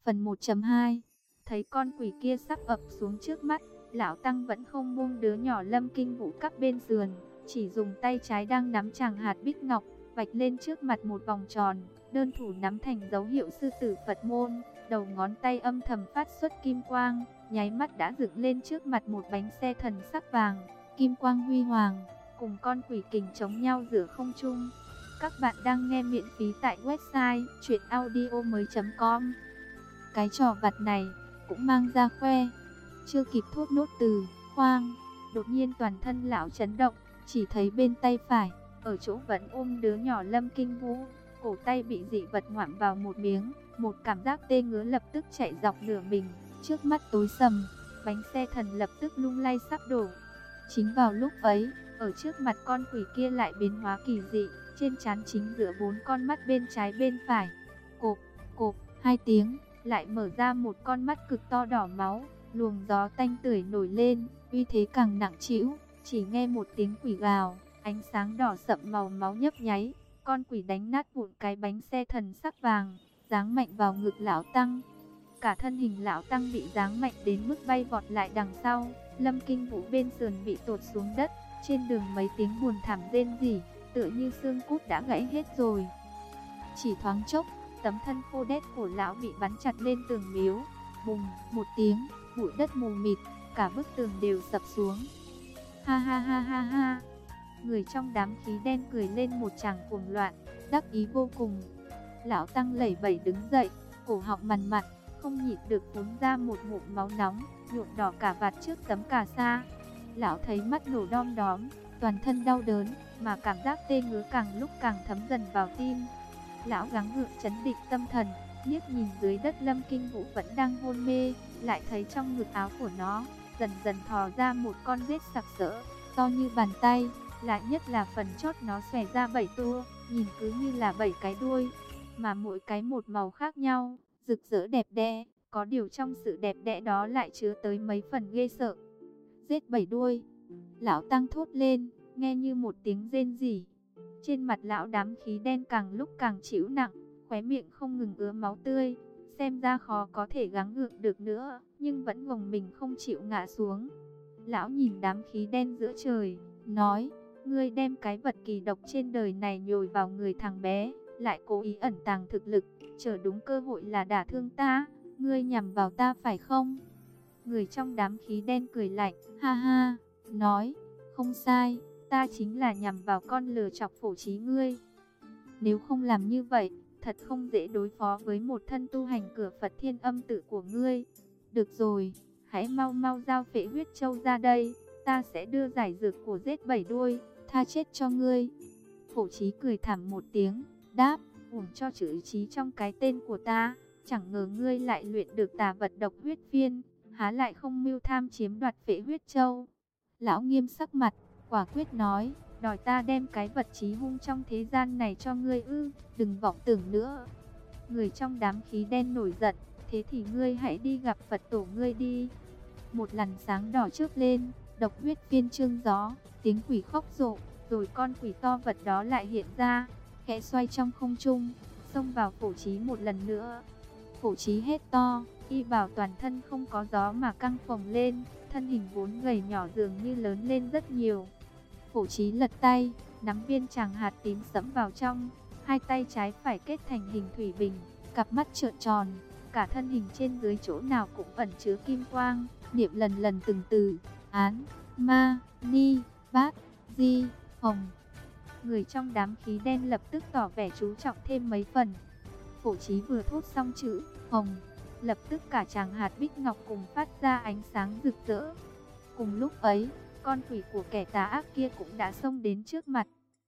Phần 1.2. Thấy con quỷ kia sắp ập xuống trước mắt, lão tăng vẫn không buông đứa nhỏ Lâm Kinh Vũ cắp bên sườn, chỉ dùng tay trái đang nắm chàng hạt bích ngọc, vạch lên trước mặt một vòng tròn, đơn thủ nắm thành dấu hiệu sư tử Phật môn, đầu ngón tay âm thầm phát xuất kim quang, nháy mắt đã dựng lên trước mặt một bánh xe thần sắc vàng, kim quang huy hoàng, cùng con quỷ kình chống nhau giữa không trung. Các bạn đang nghe miễn phí tại website chuyenaudio.com. Cái trò vặt này cũng mang ra khoe. Chưa kịp thốt nốt từ khoang, đột nhiên toàn thân lão chấn động, chỉ thấy bên tay phải, ở chỗ vẫn ôm đứa nhỏ Lâm Kinh Vũ, cổ tay bị dị vật ngoạm vào một miếng, một cảm giác tê ngứa lập tức chạy dọc nửa mình, trước mắt tối sầm, bánh xe thần lập tức lung lay sắp đổ. Chính vào lúc ấy, ở trước mặt con quỷ kia lại biến hóa kỳ dị, trên trán chính giữa 4 con mắt bên trái bên phải, cộp, cộp, 2 tiếng, lại mở ra một con mắt cực to đỏ máu, luồng gió tanh tưởi nổi lên, uy thế càng nặng trĩu, chỉ nghe một tiếng quỷ gào, ánh sáng đỏ sậm màu máu nhấp nháy, con quỷ đánh nát vụn cái bánh xe thần sắc vàng, giáng mạnh vào ngực lão tăng. Cả thân hình lão tăng bị giáng mạnh đến mức bay vọt lại đằng sau, Lâm Kinh Vũ bên sườn bị tụt xuống đất, trên đường mấy tiếng buồn thảm rên rỉ, tựa như xương cốt đã gãy hết rồi. Chỉ thoáng chốc, tấm thân khô đét của lão bị bắn chặt lên tường miếu, bùng một tiếng, bụi đất mù mịt, cả bức tường đều sập xuống. Ha ha ha ha ha. Người trong đám khí đen cười lên một tràng cuồng loạn, đắc ý vô cùng. Lão tăng lẩy bẩy đứng dậy, cổ họng mằn mặn, không nhịn được phun ra một ngụm máu nóng, nhuộm đỏ cả vạt trước tấm cà sa. Lão thấy mắt nổ đom đóm, toàn thân đau đớn, mà cảm giác tê ngứa càng lúc càng thấm dần vào tim. Lão gắng gượng trấn định tâm thần, liếc nhìn dưới đất Lâm Kinh Vũ vẫn đang hôn mê, lại thấy trong ngực áo của nó dần dần thò ra một con rết sặc sỡ, to như bàn tay, lại nhất là phần chót nó xòe ra 7 tua, nhìn cứ như là 7 cái đuôi, mà mỗi cái một màu khác nhau, rực rỡ đẹp đẽ, có điều trong sự đẹp đẽ đó lại chứa tới mấy phần ghê sợ. Rết 7 đuôi, lão tăng thốt lên, nghe như một tiếng rên rỉ. Trên mặt lão đám khí đen càng lúc càng trĩu nặng, khóe miệng không ngừng ứa máu tươi, xem ra khó có thể gắng gượng được nữa, nhưng vẫn gồng mình không chịu ngã xuống. Lão nhìn đám khí đen giữa trời, nói, ngươi đem cái vật kỳ độc trên đời này nhồi vào người thằng bé, lại cố ý ẩn tàng thực lực, chờ đúng cơ hội là đả thương ta, ngươi nhằm vào ta phải không? Người trong đám khí đen cười lạnh, ha ha, nói, không sai, ta chính là nhằm vào con lừa chọc Phổ Chí ngươi. Nếu không làm như vậy, thật không dễ đối phó với một thân tu hành cửa Phật Thiên Âm tự của ngươi. Được rồi, hãy mau mau giao Phệ Huyết Châu ra đây, ta sẽ đưa giải dược của rết 7 đuôi, tha chết cho ngươi. Phổ Chí cười thảm một tiếng, đáp, uổng cho chữ chí trong cái tên của ta, chẳng ngờ ngươi lại luyện được tà vật độc huyết phiên, há lại không mưu tham chiếm đoạt Phệ Huyết Châu. Lão nghiêm sắc mặt, quả quyết nói, đòi ta đem cái vật chí hung trong thế gian này cho ngươi ư, đừng vọng tưởng nữa. Người trong đám khí đen nổi giận, thế thì ngươi hãy đi gặp Phật tổ ngươi đi. Một làn sáng đỏ chớp lên, độc huyết phiên trương gió, tiếng quỷ khóc rộ, rồi con quỷ to vật đó lại hiện ra, khẽ xoay trong không trung, xông vào Phổ Chí một lần nữa. Phổ Chí hét to, y bảo toàn thân không có gió mà căng phồng lên, thân hình vốn gầy nhỏ dường như lớn lên rất nhiều. Phổ Chí lật tay, nắm viên tràng hạt tím sẫm vào trong, hai tay trái phải kết thành hình thủy bình, cặp mắt trợn tròn, cả thân hình trên dưới chỗ nào cũng ẩn chứa kim quang, niệm lần lần từng từ, án, ma, ni, bát, di, hồng. Người trong đám khí đen lập tức tỏ vẻ chú trọng thêm mấy phần. Phổ Chí vừa thốt xong chữ hồng, lập tức cả tràng hạt bích ngọc cùng phát ra ánh sáng rực rỡ. Cùng lúc ấy, con quỷ của kẻ tà ác kia cũng đã xông đến trước mặt.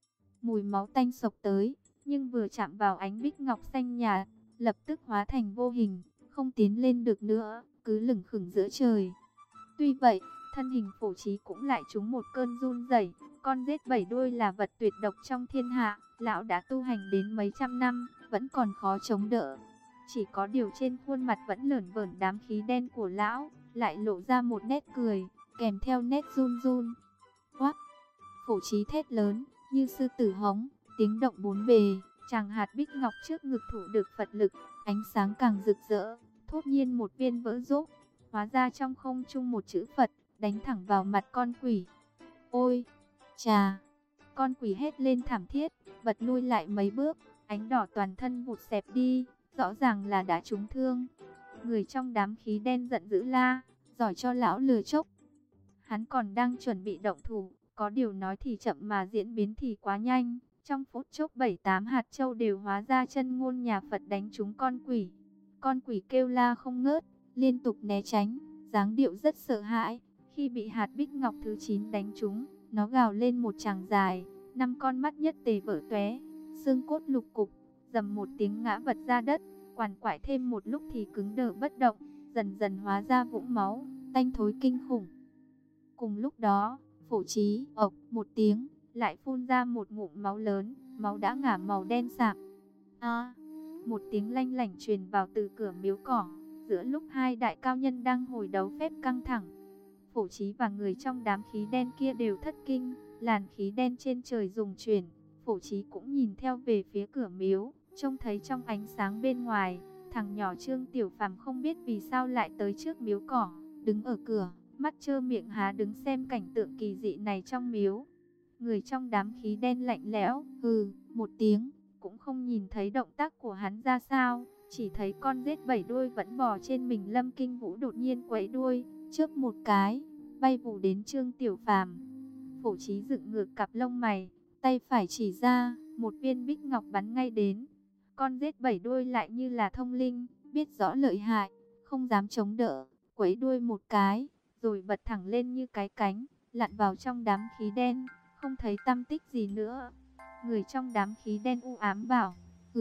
Mùi máu tanh xộc tới, nhưng vừa chạm vào ánh bích ngọc xanh nhạt, lập tức hóa thành vô hình, không tiến lên được nữa, cứ lững khững giữa trời. Tuy vậy, thân hình Phổ Chí cũng lại trúng một cơn run rẩy. Con rết 7 đuôi là vật tuyệt độc trong thiên hạ, lão đã tu hành đến mấy trăm năm, vẫn còn khó chống đỡ. Chỉ có điều trên khuôn mặt vẫn lởn vởn đám khí đen của lão, lại lộ ra một nét cười, kèm theo nét run run. Quát! Phổ Chí thét lớn, như sư tử hống, tiếng động bốn bề, tràng hạt bích ngọc trước ngực thủ được Phật lực, ánh sáng càng rực rỡ, Thốt nhiên một viên vỡ rốp, hóa ra trong không trung một chữ Phật, đánh thẳng vào mặt con quỷ. Ôi, chà! Con quỷ hét lên thảm thiết, bật lui lại mấy bước, ánh đỏ toàn thân vụt xẹp đi, rõ ràng là đã trúng thương. Người trong đám khí đen giận dữ la, giỏi cho lão lừa chốc. Hắn còn đang chuẩn bị động thủ, có điều nói thì chậm mà diễn biến thì quá nhanh. Trong phút chốc 7-8 hạt châu đều hóa ra chân ngôn nhà Phật đánh trúng con quỷ. Con quỷ kêu la không ngớt, liên tục né tránh, dáng điệu rất sợ hãi. Khi bị hạt bích ngọc thứ 9 đánh trúng, nó gào lên một tràng dài, 5 con mắt nhất tề vỡ tóe, xương cốt lục cục, dầm một tiếng ngã vật ra đất, quằn quại thêm một lúc thì cứng đờ bất động, dần dần hóa ra vũng máu, tanh thối kinh khủng. Cùng lúc đó, Phổ Chí ộc một tiếng, lại phun ra một ngụm máu lớn, máu đã ngả màu đen sạm. Một tiếng lanh lảnh truyền vào từ cửa miếu cỏ, giữa lúc hai đại cao nhân đang hồi đấu phép căng thẳng. Phổ Chí và người trong đám khí đen kia đều thất kinh, làn khí đen trên trời rùng chuyển. Phổ Chí cũng nhìn theo về phía cửa miếu, trông thấy trong ánh sáng bên ngoài, thằng nhỏ Trương Tiểu Phàm không biết vì sao lại tới trước miếu cỏ, đứng ở cửa, mắt trơ miệng há đứng xem cảnh tượng kỳ dị này trong miếu. Người trong đám khí đen lạnh lẽo, một tiếng, cũng không nhìn thấy động tác của hắn ra sao, chỉ thấy con rết 7 đuôi vẫn bò trên mình Lâm Kinh Vũ đột nhiên quẫy đuôi, chớp một cái, bay vù đến Trương Tiểu Phàm. Phổ Chí dựng ngược cặp lông mày, tay phải chỉ ra, một viên bích ngọc bắn ngay đến. Con rết 7 đuôi lại như là thông linh, biết rõ lợi hại, không dám chống đỡ, quẫy đuôi một cái, rồi bật thẳng lên như cái cánh, lặn vào trong đám khí đen, không thấy tăm tích gì nữa. Người trong đám khí đen u ám bảo,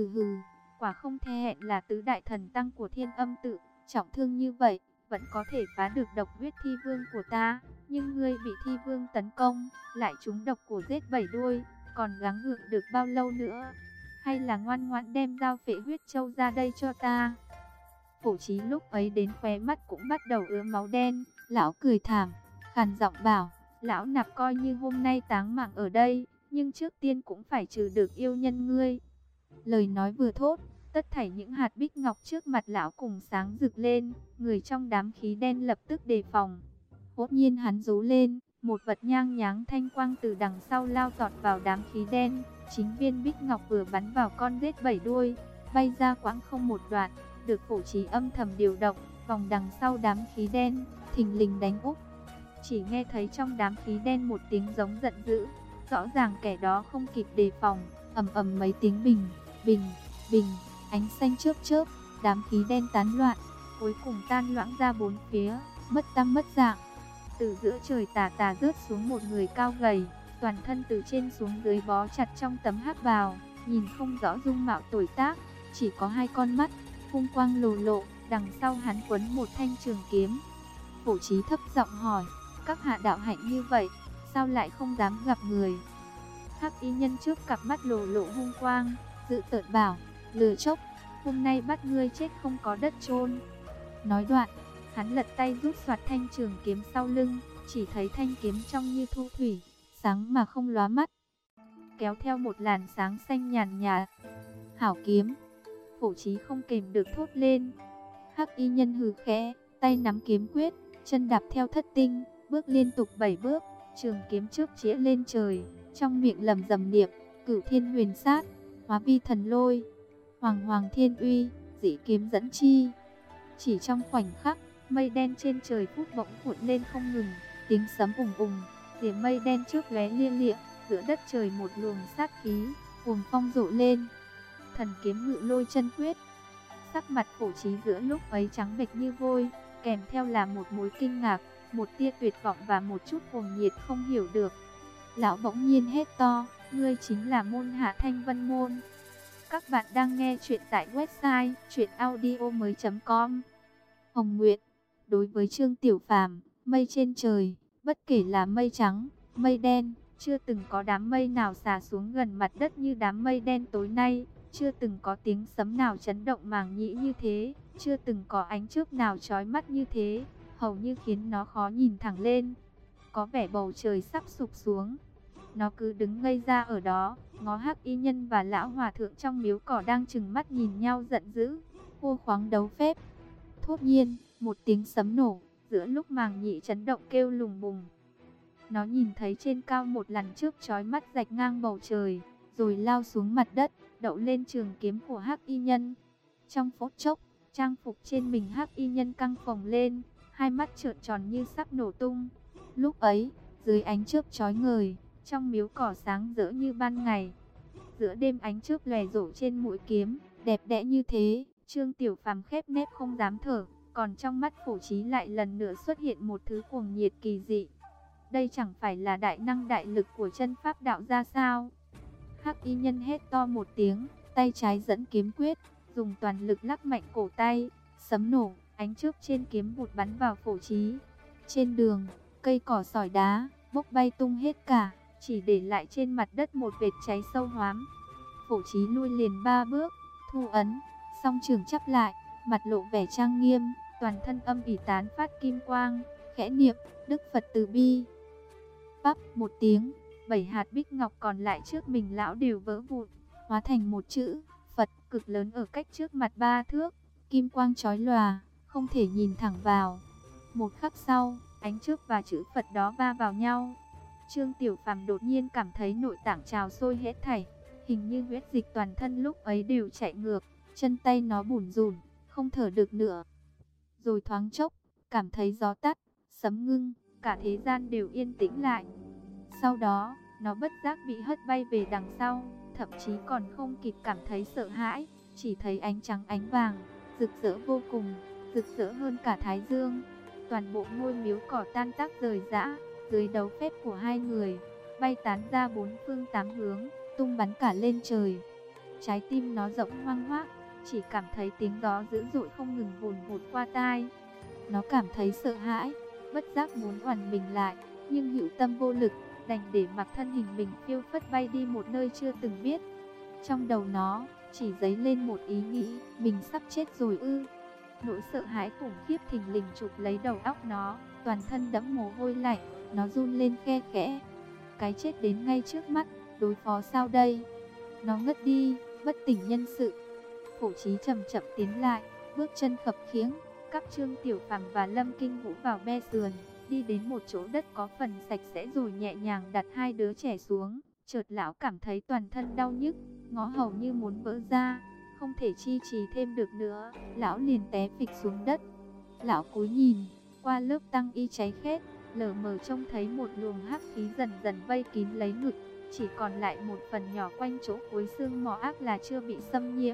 quả không the hẹn là tứ đại thần tăng của Thiên Âm tự, trọng thương như vậy, vẫn có thể phá được độc huyết thi vương của ta, nhưng ngươi bị thi vương tấn công, lại trúng độc của rết 7 đuôi, còn gắng gượng được bao lâu nữa? Hay là ngoan ngoãn đem dao phệ huyết châu ra đây cho ta? Phổ Chí lúc ấy đến khóe mắt cũng bắt đầu ứa máu đen, lão cười thảm, khàn giọng bảo, lão nạp coi như hôm nay táng mạng ở đây, nhưng trước tiên cũng phải trừ được yêu nhân ngươi. Lời nói vừa thốt, tất thảy những hạt bích ngọc trước mặt lão cùng sáng rực lên, người trong đám khí đen lập tức đề phòng. Hốt nhiên hắn rú lên, một vật nhang nháng thanh quang từ đằng sau lao tọt vào đám khí đen, chính viên bích ngọc vừa bắn vào con rết 7 đuôi, bay ra quãng không một đoạn, được Phổ Chí âm thầm điều động, vòng đằng sau đám khí đen, thình lình đánh úp. Chỉ nghe thấy trong đám khí đen một tiếng giống giận dữ, rõ ràng kẻ đó không kịp đề phòng, ầm ầm mấy tiếng bình, bình, bình, ánh xanh chớp chớp, đám khí đen tán loạn, cuối cùng tan loãng ra bốn phía, mất tăm mất dạng. Từ giữa trời tà tà rớt xuống một người cao gầy, toàn thân từ trên xuống dưới bó chặt trong tấm hắc bào, nhìn không rõ dung mạo tuổi tác, chỉ có hai con mắt, hung quang lồ lộ, đằng sau hắn quấn một thanh trường kiếm. Phổ Chí thấp giọng hỏi, các hạ đạo hạnh như vậy, sao lại không dám gặp người? Hắc y nhân trước cặp mắt lồ lộ hung quang, dự tợn bảo, lừa chốc, hôm nay bắt ngươi chết không có đất chôn. Nói đoạn, hắn lật tay rút soạt thanh trường kiếm sau lưng, chỉ thấy thanh kiếm trong như thu thủy, sáng mà không lóa mắt, kéo theo một làn sáng xanh nhàn nhạt. Hảo kiếm! Phổ Chí không kềm được thốt lên. Hắc y nhân hừ khẽ, tay nắm kiếm quyết, chân đạp theo thất tinh, bước liên tục 7 bước, trường kiếm trước chĩa lên trời, trong miệng lẩm rầm niệm, Cửu Thiên Huyền Sát, hóa vi thần lôi, Hoàng Hoàng Thiên Uy, dĩ kiếm dẫn chi. Chỉ trong khoảnh khắc, mây đen trên trời phút bỗng cuộn lên không ngừng, tiếng sấm ùng ùng, rìa mây đen trước lóe lia lịa, giữa đất trời một luồng sát khí, cuồng phong rộ lên. Thần kiếm ngự lôi chân quyết. Sắc mặt Phổ Chí giữa lúc ấy trắng bệch như vôi, kèm theo là một mối kinh ngạc, một tia tuyệt vọng và một chút cuồng nhiệt không hiểu được. Lão bỗng nhiên hét to, ngươi chính là môn hạ Thanh Vân Môn. Các bạn đang nghe chuyện tại website chuyenaudio.com. Hồng Nguyệt. Đối với Trương Tiểu Phàm, mây trên trời, bất kể là mây trắng, mây đen, chưa từng có đám mây nào xả xuống gần mặt đất như đám mây đen tối nay, chưa từng có tiếng sấm nào chấn động màng nhĩ như thế, chưa từng có ánh chớp nào chói mắt như thế, hầu như khiến nó khó nhìn thẳng lên. Có vẻ bầu trời sắp sụp xuống. Nó cứ đứng ngây ra ở đó, ngó Hắc y nhân và lão hòa thượng trong miếu cỏ đang trừng mắt nhìn nhau giận dữ, hô khoáng đấu phép. thốt nhiên, một tiếng sấm nổ, giữa lúc màng nhĩ chấn động kêu lùng bùng. Nó nhìn thấy trên cao một làn chớp chói mắt rạch ngang bầu trời, rồi lao xuống mặt đất, đậu lên trường kiếm của Hắc Y Nhân. Trong phút chốc, trang phục trên mình Hắc Y Nhân căng phồng lên, hai mắt trợn tròn như sắp nổ tung. Lúc ấy, dưới ánh chớp chói ngời, trong miếu cỏ sáng rỡ như ban ngày. Giữa đêm ánh chớp lòe rổ trên mũi kiếm, đẹp đẽ như thế, Trương Tiểu Phàm khép nép không dám thở, còn trong mắt Phổ Chí lại lần nữa xuất hiện một thứ cuồng nhiệt kỳ dị. Đây chẳng phải là đại năng đại lực của chân pháp đạo ra sao? Hắc Y Nhân hét to một tiếng, tay trái dẫn kiếm quyết, dùng toàn lực lắc mạnh cổ tay, sấm nổ, ánh chớp trên kiếm vụt bắn vào Phổ Chí. Trên đường, cây cỏ sỏi đá bốc bay tung hết cả, chỉ để lại trên mặt đất một vệt cháy sâu hoắm. Phổ Chí lui liền 3 bước, thu ấn, song trường chắp lại, mặt lộ vẻ trang nghiêm, toàn thân âm ỉ tán phát kim quang, khẽ niệm Đức Phật từ bi. Bắp một tiếng, 7 hạt bích ngọc còn lại trước mình lão đều vỡ vụn, hóa thành một chữ Phật cực lớn ở cách trước mặt 3 thước, kim quang chói lòa, không thể nhìn thẳng vào. Một khắc sau, ánh chớp và chữ Phật đó va vào nhau. Trương Tiểu Phàm đột nhiên cảm thấy nội tạng trào sôi hết thảy, hình như huyết dịch toàn thân lúc ấy đều chạy ngược, chân tay nó bủn rủn, không thở được nữa. Rồi thoáng chốc, cảm thấy gió tắt, sấm ngưng, cả thế gian đều yên tĩnh lại. Sau đó, nó bất giác bị hất bay về đằng sau, thậm chí còn không kịp cảm thấy sợ hãi, chỉ thấy ánh trắng ánh vàng, rực rỡ vô cùng, rực rỡ hơn cả thái dương. Toàn bộ ngôi miếu cỏ tan tác rời rã, dưới đấu phép của hai người, bay tán ra 4 phương 8 hướng, tung bắn cả lên trời. Trái tim nó rỗng hoang hoác, chỉ cảm thấy tiếng gió dữ dội không ngừng vùn vụt qua tai. Nó cảm thấy sợ hãi, bất giác muốn oằn mình lại, nhưng hữu tâm vô lực, đành để mặc thân hình mình phiêu phất bay đi một nơi chưa từng biết. Trong đầu nó chỉ dấy lên một ý nghĩ, mình sắp chết rồi ư? Nỗi sợ hãi khủng khiếp thình lình chụp lấy đầu óc nó, toàn thân đẫm mồ hôi lạnh, nó run lên khe khẽ. Cái chết đến ngay trước mắt, đối phó sao đây? Nó ngất đi, bất tỉnh nhân sự. Phổ Chí chậm chậm tiến lại, bước chân khập khiễng, các Trương Tiểu Phàm và Lâm Kinh Vũ vào be sườn, đi đến một chỗ đất có phần sạch sẽ rồi nhẹ nhàng đặt hai đứa trẻ xuống. Chợt lão cảm thấy toàn thân đau nhức, ngõ hầu như muốn vỡ ra, không thể chi trì thêm được nữa, lão liền té phịch xuống đất. Lão cúi nhìn, qua lớp tăng y cháy khét, lờ mờ trông thấy một luồng hắc khí dần dần vây kín lấy ngực, chỉ còn lại một phần nhỏ quanh chỗ cuối xương mỏ ác là chưa bị xâm nhiễm.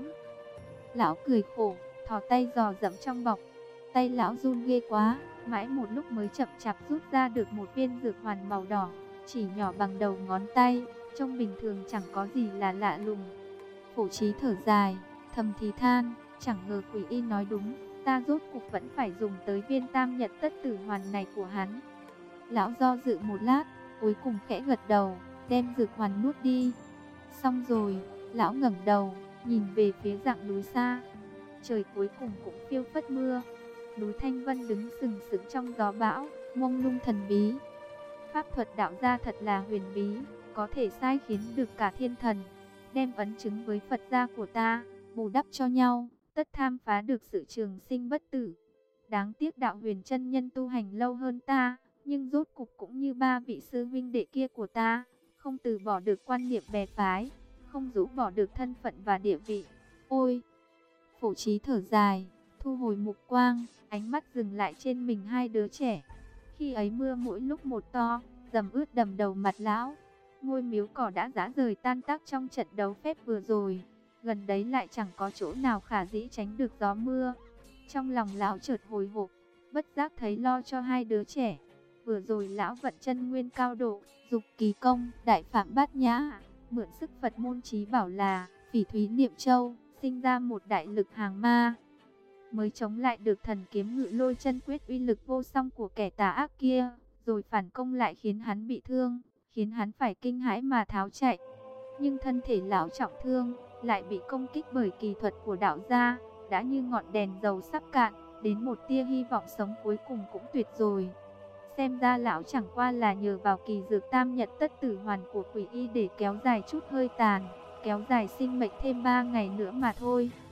Lão cười khổ, thò tay dò dẫm trong bọc, tay lão run ghê quá, mãi một lúc mới chậm chạp rút ra được một viên dược hoàn màu đỏ, chỉ nhỏ bằng đầu ngón tay, trông bình thường chẳng có gì là lạ lùng. Phổ Chí thở dài, thầm thì than, chẳng ngờ Quỷ Y nói đúng, ta rốt cục vẫn phải dùng tới viên tam nhật tất tử hoàn này của hắn. Lão do dự một lát, cuối cùng khẽ gật đầu, đem dược hoàn nuốt đi. Xong rồi, lão ngẩng đầu, nhìn về phía rặng núi xa. Trời cuối cùng cũng phiêu phất mưa. Núi Thanh Vân đứng sừng sững trong gió bão, mông lung thần bí. Pháp thuật đạo gia thật là huyền bí, có thể sai khiến được cả thiên thần. Đem ấn chứng với Phật gia của ta, bù đắp cho nhau, tất tham phá được sự trường sinh bất tử. Đáng tiếc đạo huyền chân nhân tu hành lâu hơn ta, nhưng rốt cục cũng như ba vị sư huynh đệ kia của ta, không từ bỏ được quan niệm bè phái, không rũ bỏ được thân phận và địa vị. Ôi! Phổ Chí thở dài, thu hồi mục quang, ánh mắt dừng lại trên mình hai đứa trẻ. Khi ấy mưa mỗi lúc một to, dầm ướt đầm đầu mặt lão. Ngôi miếu cỏ đã rã rời tan tác trong trận đấu phép vừa rồi. Gần đấy lại chẳng có chỗ nào khả dĩ tránh được gió mưa. Trong lòng lão chợt hồi hộp, bất giác thấy lo cho hai đứa trẻ. Vừa rồi lão vận chân nguyên cao độ, dục kỳ công, đại phạm bát nhã, mượn sức Phật môn trí bảo là Phỉ Thúy Niệm Châu, sinh ra một đại lực hàng ma, mới chống lại được thần kiếm Ngự Lôi Chân Quyết uy lực vô song của kẻ tà ác kia, rồi phản công lại khiến hắn bị thương, khiến hắn phải kinh hãi mà tháo chạy. Nhưng thân thể lão trọng thương, lại bị công kích bởi kỳ thuật của đạo gia, đã như ngọn đèn dầu sắp cạn, đến một tia hy vọng sống cuối cùng cũng tuyệt rồi. Xem ra lão chẳng qua là nhờ vào kỳ dược tam nhật tất tử hoàn của Quỷ Y để kéo dài chút hơi tàn, kéo dài sinh mệnh thêm 3 ngày nữa mà thôi.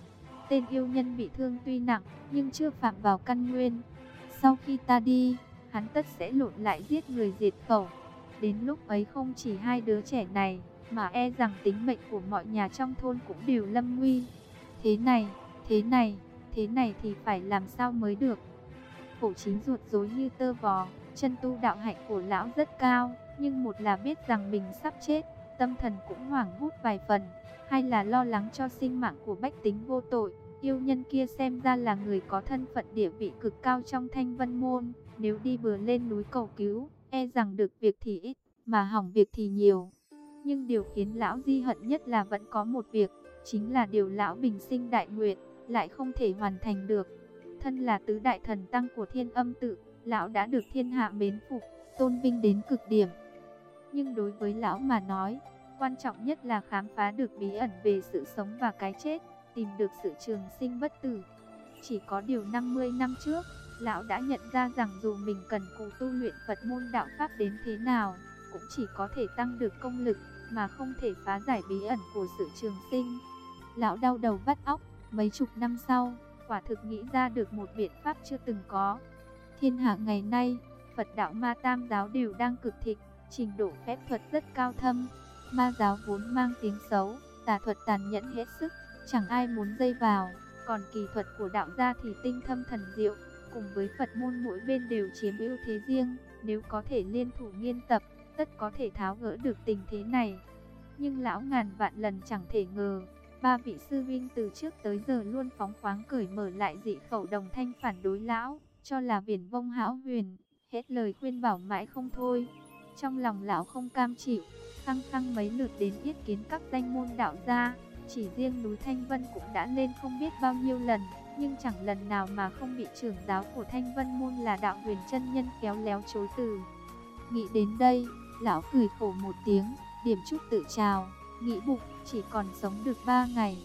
Tên yêu nhân bị thương tuy nặng, nhưng chưa phạm vào căn nguyên. Sau khi ta đi, hắn tất sẽ lộn lại giết người diệt khẩu. Đến lúc ấy không chỉ hai đứa trẻ này, mà e rằng tính mệnh của mọi nhà trong thôn cũng đều lâm nguy. Thế này, thế này, thế này thì phải làm sao mới được? Phổ Chí ruột rối như tơ vò. Chân tu đạo hạnh của lão rất cao, nhưng một là biết rằng mình sắp chết, tâm thần cũng hoảng hốt vài phần, hai là lo lắng cho sinh mạng của bách tính vô tội. Yêu nhân kia xem ra là người có thân phận địa vị cực cao trong Thanh Vân Môn, nếu đi bừa lên núi cầu cứu, e rằng được việc thì ít, mà hỏng việc thì nhiều. Nhưng điều khiến lão di hận nhất là vẫn có một việc, chính là điều lão bình sinh đại nguyện, lại không thể hoàn thành được. Thân là tứ đại thần tăng của Thiên Âm Tự, lão đã được thiên hạ mến phục, tôn vinh đến cực điểm. Nhưng đối với lão mà nói, quan trọng nhất là khám phá được bí ẩn về sự sống và cái chết, tìm được sự trường sinh bất tử. Chỉ có điều 50 năm trước, lão đã nhận ra rằng dù mình cần cù tu luyện Phật môn đạo pháp đến thế nào, cũng chỉ có thể tăng được công lực, mà không thể phá giải bí ẩn của sự trường sinh. Lão đau đầu vắt óc, mấy chục năm sau, quả thực nghĩ ra được một biện pháp chưa từng có. Thiên hạ ngày nay, Phật đạo Ma Tam giáo đều đang cực thịnh, trình độ phép thuật rất cao thâm. Ma giáo vốn mang tiếng xấu, tà thuật tàn nhẫn hết sức, chẳng ai muốn dây vào. Còn kỳ thuật của đạo gia thì tinh thâm thần diệu, cùng với Phật môn mỗi bên đều chiếm ưu thế riêng. Nếu có thể liên thủ nghiên tập, tất có thể tháo gỡ được tình thế này. Nhưng lão ngàn vạn lần chẳng thể ngờ, ba vị sư huynh từ trước tới giờ luôn phóng khoáng cởi mở lại dị khẩu đồng thanh phản đối lão, cho là viển vông hão huyền, hết lời khuyên bảo mãi không thôi. Trong lòng lão không cam chịu, khăng khăng mấy lượt đến yết kiến các danh môn đạo gia, chỉ riêng núi Thanh Vân cũng đã lên không biết bao nhiêu lần, nhưng chẳng lần nào mà không bị trưởng giáo của Thanh Vân môn là Đạo Huyền chân nhân khéo léo chối từ. Nghĩ đến đây, lão cười khổ một tiếng, điểm chút tự trào, nghĩ bụng chỉ còn sống được 3 ngày.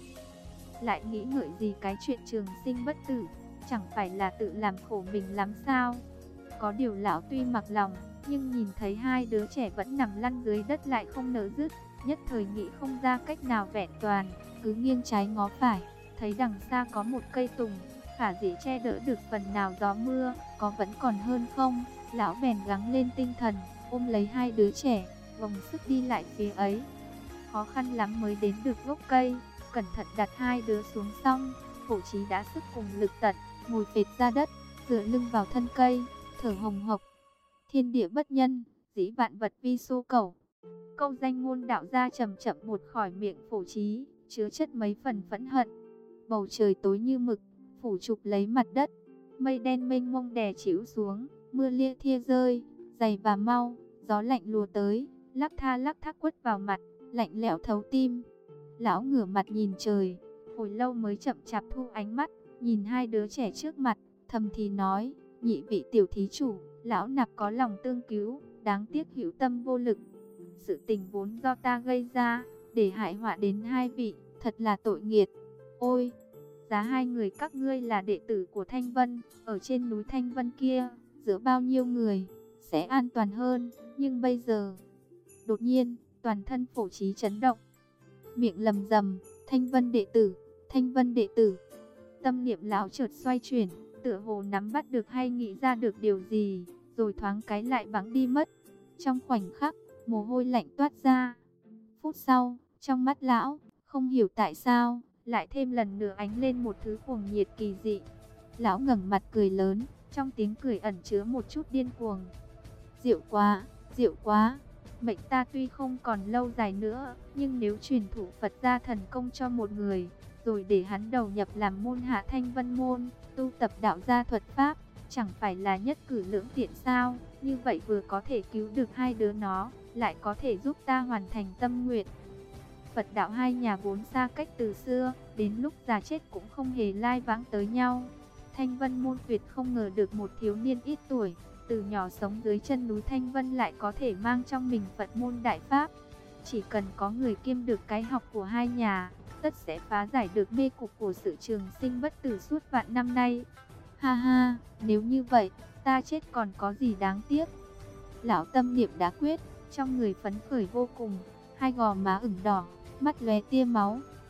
Lại nghĩ ngợi gì cái chuyện trường sinh bất tử, chẳng phải là tự làm khổ mình lắm sao? Có điều lão tuy mặc lòng, nhưng nhìn thấy hai đứa trẻ vẫn nằm lăn dưới đất lại không nỡ dứt, nhất thời nghĩ không ra cách nào vẹn toàn, cứ nghiêng trái ngó phải, thấy đằng xa có một cây tùng, khả dĩ che đỡ được phần nào gió mưa, có vẫn còn hơn không? Lão bèn gắng lên tinh thần, ôm lấy hai đứa trẻ, gồng sức đi lại phía ấy. Khó khăn lắm mới đến được gốc cây, cẩn thận đặt hai đứa xuống xong, Phổ Chí đã sức cùng lực tận, ngồi phệt ra đất, dựa lưng vào thân cây, thở hồng hộc. Thiên địa bất nhân, dĩ vạn vật vi số cầu. Câu danh ngôn đạo gia chậm chậm buột khỏi miệng Phổ Chí, chứa chất mấy phần phẫn hận. Bầu trời tối như mực, phủ chụp lấy mặt đất, mây đen mênh mông đè trĩu xuống, mưa lia thia rơi, dày và mau, gió lạnh lùa tới, lắc thác quất vào mặt, lạnh lẽo thấu tim. Lão ngửa mặt nhìn trời, hồi lâu mới chậm chạp thu ánh mắt, nhìn hai đứa trẻ trước mặt, thầm thì nói: nhị vị tiểu thí chủ, lão nạp có lòng tương cứu, đáng tiếc hữu tâm vô lực. Sự tình vốn do ta gây ra, để hại họa đến hai vị, thật là tội nghiệt. Ôi, giá hai người các ngươi là đệ tử của Thanh Vân, ở trên núi Thanh Vân kia, giữa bao nhiêu người, sẽ an toàn hơn, nhưng bây giờ... Đột nhiên, toàn thân Phổ Chí chấn động, miệng lầm rầm: Thanh Vân đệ tử, Thanh Vân đệ tử. Tâm niệm lão chợt xoay chuyển, tựa hồ nắm bắt được hay nghĩ ra được điều gì, rồi thoáng cái lại bẵng đi mất. Trong khoảnh khắc, mồ hôi lạnh toát ra. Phút sau, trong mắt lão, không hiểu tại sao, lại thêm lần nữa ánh lên một thứ cuồng nhiệt kỳ dị. Lão ngẩng mặt cười lớn, trong tiếng cười ẩn chứa một chút điên cuồng. Diệu quá, diệu quá. Mệnh ta tuy không còn lâu dài nữa, nhưng nếu truyền thụ Phật gia thần công cho một người, rồi để hắn đầu nhập làm môn hạ Thanh Vân môn, tu tập đạo gia thuật pháp, chẳng phải là nhất cử lưỡng tiện sao? Như vậy vừa có thể cứu được hai đứa nó, lại có thể giúp ta hoàn thành tâm nguyện. Phật đạo hai nhà vốn xa cách từ xưa, đến lúc già chết cũng không hề lai vãng tới nhau. Thanh Vân môn tuyệt không ngờ được một thiếu niên ít tuổi, từ nhỏ sống dưới chân núi Thanh Vân lại có thể mang trong mình Phật môn đại pháp. Chỉ cần có người kiêm được cái học của hai nhà, tất sẽ phá giải được mê cục của sự trường sinh bất tử suốt vạn năm nay. Ha ha, nếu như vậy, ta chết còn có gì đáng tiếc. Lão tâm niệm đã quyết, trong người phấn khởi vô cùng, hai gò má ửng đỏ, mắt lóe tia máu,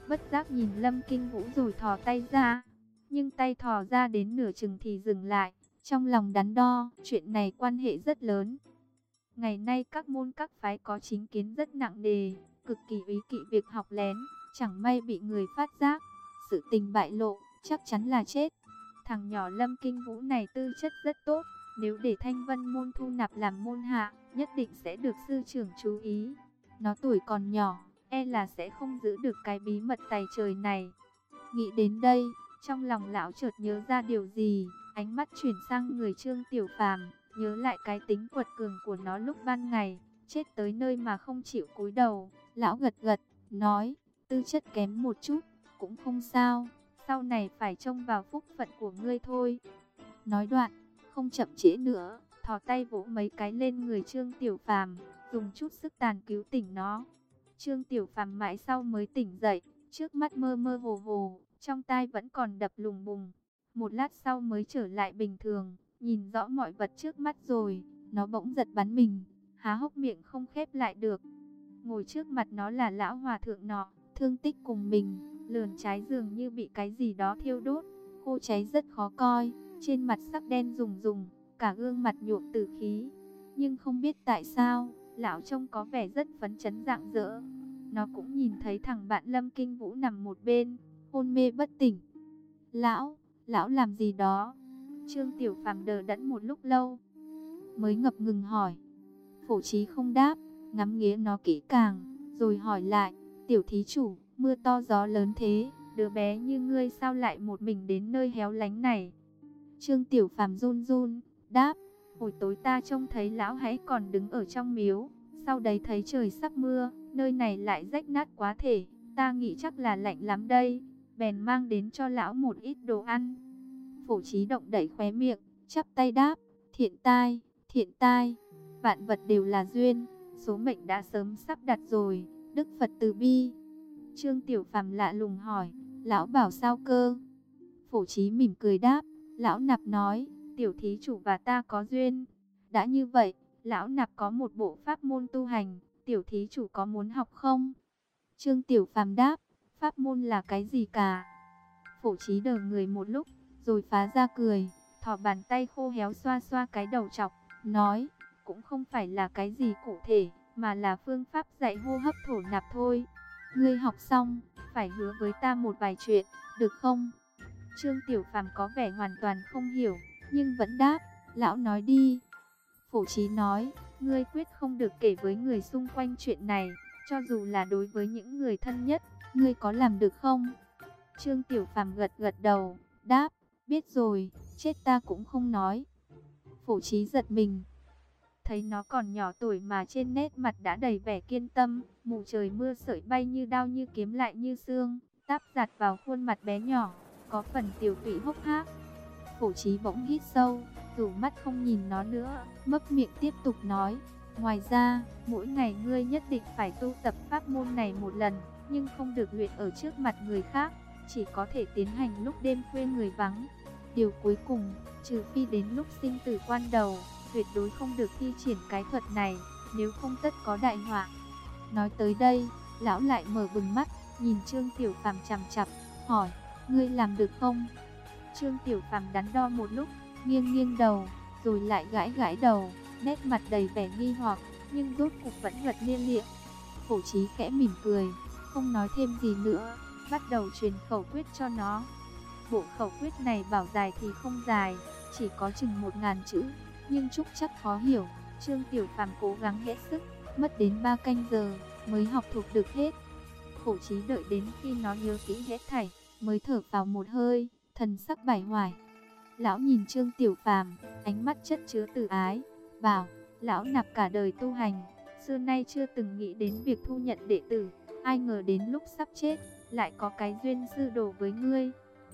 bất giác nhìn Lâm Kinh Vũ rồi thò tay ra. Nhưng tay thò ra đến nửa chừng thì dừng lại, trong lòng đắn đo, chuyện này quan hệ rất lớn. Ngày nay các môn các phái có chính kiến rất nặng nề, cực kỳ úy kỵ việc học lén, chẳng may bị người phát giác, sự tình bại lộ, chắc chắn là chết. Thằng nhỏ Lâm Kinh Vũ này tư chất rất tốt, nếu để Thanh Vân môn thu nạp làm môn hạ, nhất định sẽ được sư trưởng chú ý. Nó tuổi còn nhỏ, e là sẽ không giữ được cái bí mật tày trời này. Nghĩ đến đây, trong lòng lão chợt nhớ ra điều gì, ánh mắt chuyển sang người Trương Tiểu Phàm, nhớ lại cái tính quật cường của nó lúc ban ngày, chết tới nơi mà không chịu cúi đầu. Lão gật gật, nói, tư chất kém một chút, cũng không sao, sau này phải trông vào phúc phận của ngươi thôi. Nói đoạn, không chậm trễ nữa, thò tay vỗ mấy cái lên người Trương Tiểu Phàm, dùng chút sức tàn cứu tỉnh nó. Trương Tiểu Phàm mãi sau mới tỉnh dậy, trước mắt mơ mơ hồ hồ, trong tai vẫn còn đập lùng bùng. Một lát sau mới trở lại bình thường, nhìn rõ mọi vật trước mắt rồi, nó bỗng giật bắn mình, há hốc miệng không khép lại được. Ngồi trước mặt nó là lão hòa thượng nọ, thương tích cùng mình, lườn trái dường như bị cái gì đó thiêu đốt, khô cháy rất khó coi, trên mặt sắc đen rùng rùng, cả gương mặt nhuộm tử khí. Nhưng không biết tại sao, lão trông có vẻ rất phấn chấn rạng rỡ. Nó cũng nhìn thấy thằng bạn Lâm Kinh Vũ nằm một bên, hôn mê bất tỉnh. Lão làm gì đó? Trương Tiểu Phàm đờ đẫn một lúc lâu, mới ngập ngừng hỏi. Phổ Chí không đáp, ngắm nghía nó kỹ càng, rồi hỏi lại, tiểu thí chủ, mưa to gió lớn thế, đứa bé như ngươi sao lại một mình đến nơi héo lánh này? Trương Tiểu Phàm run run, đáp, hồi tối ta trông thấy lão hãy còn đứng ở trong miếu, sau đấy thấy trời sắp mưa, nơi này lại rách nát quá thể, ta nghĩ chắc là lạnh lắm đây, bèn mang đến cho lão một ít đồ ăn. Phổ Chí động đẩy khóe miệng, chắp tay đáp, thiện tai, vạn vật đều là duyên, số mệnh đã sớm sắp đặt rồi, Đức Phật từ bi. Trương Tiểu Phàm lạ lùng hỏi, lão bảo sao cơ? Phổ Chí mỉm cười đáp, lão nạp nói, tiểu thí chủ và ta có duyên. Đã như vậy, lão nạp có một bộ pháp môn tu hành, tiểu thí chủ có muốn học không? Trương Tiểu Phàm đáp, pháp môn là cái gì cả? Phổ Chí đờ người một lúc, rồi phá ra cười, thò bàn tay khô héo xoa xoa cái đầu trọc, nói, cũng không phải là cái gì cụ thể, mà là phương pháp dạy hô hấp thổ nạp thôi. Ngươi học xong, phải hứa với ta một vài chuyện, được không? Trương Tiểu Phàm có vẻ hoàn toàn không hiểu, nhưng vẫn đáp, lão nói đi. Phổ Chí nói, ngươi quyết không được kể với người xung quanh chuyện này, cho dù là đối với những người thân nhất, ngươi có làm được không? Trương Tiểu Phàm gật gật đầu, đáp, biết rồi, chết ta cũng không nói. Phổ Chí giật mình, thấy nó còn nhỏ tuổi mà trên nét mặt đã đầy vẻ kiên tâm, mù trời mưa sợi bay như đao như kiếm lại như xương, táp giặt vào khuôn mặt bé nhỏ, có phần tiểu tụy hốc hác. Phổ Chí bỗng hít sâu, rủ mắt không nhìn nó nữa, mấp miệng tiếp tục nói, ngoài ra, mỗi ngày ngươi nhất định phải tu tập pháp môn này một lần, nhưng không được luyện ở trước mặt người khác, chỉ có thể tiến hành lúc đêm khuya người vắng. Điều cuối cùng, trừ phi đến lúc sinh tử quan đầu, tuyệt đối không được thi triển cái thuật này, nếu không tất có đại họa. Nói tới đây, lão lại mở bừng mắt, nhìn Trương Tiểu Phàm chằm chằm, hỏi, ngươi làm được không? Trương Tiểu Phàm đắn đo một lúc, nghiêng nghiêng đầu, rồi lại gãi gãi đầu, nét mặt đầy vẻ nghi hoặc, nhưng rốt cục vẫn gật lia lịa. Phổ Chí khẽ mỉm cười, không nói thêm gì nữa, bắt đầu truyền khẩu quyết cho nó. Bộ khẩu quyết này bảo dài thì không dài, chỉ có chừng 1000 chữ, nhưng trúc chắc khó hiểu. Trương Tiểu Phàm cố gắng hết sức, mất đến 3 canh giờ mới học thuộc được hết. Phổ Chí đợi đến khi nó nhớ kỹ hết thảy, mới thở vào một hơi, thần sắc bải hoài. Lão nhìn Trương Tiểu Phàm, ánh mắt chất chứa từ ái, bảo, lão nạp cả đời tu hành, xưa nay chưa từng nghĩ đến việc thu nhận đệ tử, ai ngờ đến lúc sắp chết, lại có cái duyên sư đồ với ngươi.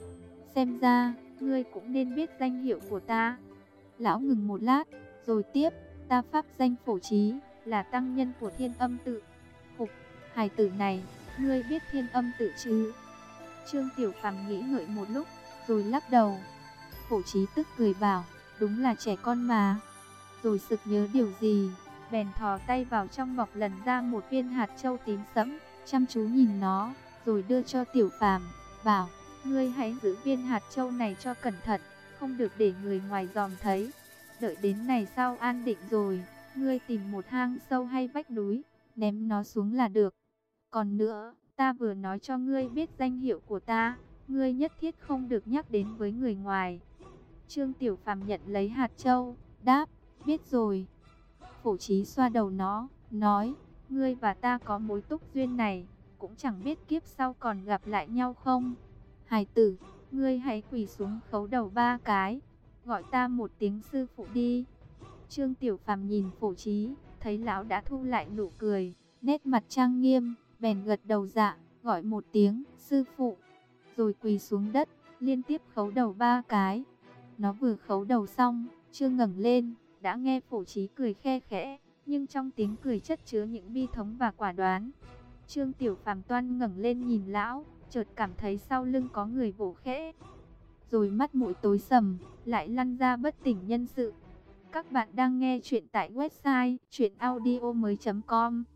Xem ra, ngươi cũng nên biết danh hiệu của ta. Lão ngừng một lát, rồi tiếp, ta pháp danh Phổ Chí, là tăng nhân của Thiên Âm Tự. Khục, hài tử này, ngươi biết Thiên Âm Tự chứ? Trương Tiểu Phàm nghĩ ngợi một lúc, rồi lắc đầu. Phổ Chí tức cười bảo, đúng là trẻ con mà. Rồi sực nhớ điều gì, bèn thò tay vào trong bọc lần ra một viên hạt châu tím sẫm, chăm chú nhìn nó, rồi đưa cho Tiểu Phàm, bảo: "Ngươi hãy giữ viên hạt châu này cho cẩn thận, không được để người ngoài dòm thấy. Đợi đến này sau an định rồi, ngươi tìm một hang sâu hay vách núi, ném nó xuống là được. Còn nữa, ta vừa nói cho ngươi biết danh hiệu của ta, ngươi nhất thiết không được nhắc đến với người ngoài." Trương Tiểu Phàm nhận lấy hạt châu, đáp: "Biết rồi." Phổ Chí xoa đầu nó, nói: "Ngươi và ta có mối túc duyên này, cũng chẳng biết kiếp sau còn gặp lại nhau không. Hài tử, ngươi hãy quỳ xuống khấu đầu 3 cái, gọi ta một tiếng sư phụ đi." Trương Tiểu Phàm nhìn Phổ Chí, thấy lão đã thu lại nụ cười, nét mặt trang nghiêm, bèn gật đầu dạ, gọi một tiếng sư phụ, rồi quỳ xuống đất, liên tiếp khấu đầu 3 cái. Nó vừa khấu đầu xong, chưa ngẩng lên, đã nghe Phổ Chí cười khe khẽ, nhưng trong tiếng cười chất chứa những bi thống và quả đoán. Trương Tiểu Phàm toan ngẩng lên nhìn lão, chợt cảm thấy sau lưng có người vỗ khẽ, rồi mắt mũi tối sầm, lại lăn ra bất tỉnh nhân sự. Các bạn đang nghe chuyện tại website chuyenaudio.com.